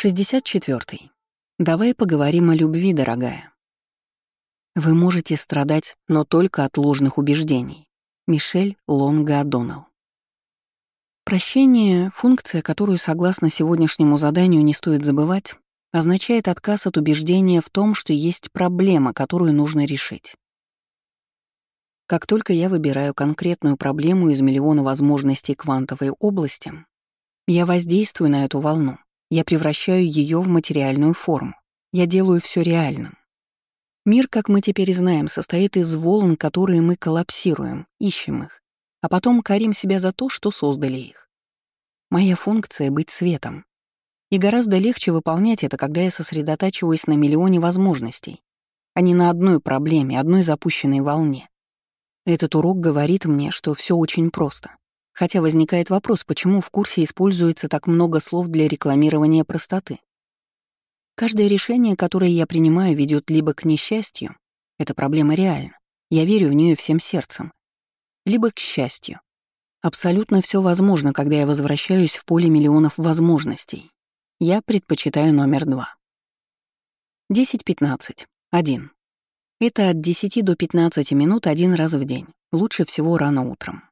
64. Давай поговорим о любви, дорогая. Вы можете страдать, но только от ложных убеждений. Мишель Лонго О'Доннелл. Прощение, функция, которую, согласно сегодняшнему заданию, не стоит забывать, означает отказ от убеждения в том, что есть проблема, которую нужно решить. Как только я выбираю конкретную проблему из миллиона возможностей квантовой области, я воздействую на эту волну, я превращаю ее в материальную форму, я делаю все реальным. Мир, как мы теперь знаем, состоит из волн, которые мы коллапсируем, ищем их, а потом корим себя за то, что создали их. Моя функция — быть светом. И гораздо легче выполнять это, когда я сосредотачиваюсь на миллионе возможностей, а не на одной проблеме, одной запущенной волне. Этот урок говорит мне, что все очень просто. Хотя возникает вопрос, почему в курсе используется так много слов для рекламирования простоты. Каждое решение, которое я принимаю, ведет либо к несчастью, эта проблема реальна, я верю в нее всем сердцем, либо к счастью. Абсолютно все возможно, когда я возвращаюсь в поле миллионов возможностей. Я предпочитаю номер 2. 10-15. 1. Это от 10 до 15 минут один раз в день, лучше всего рано утром.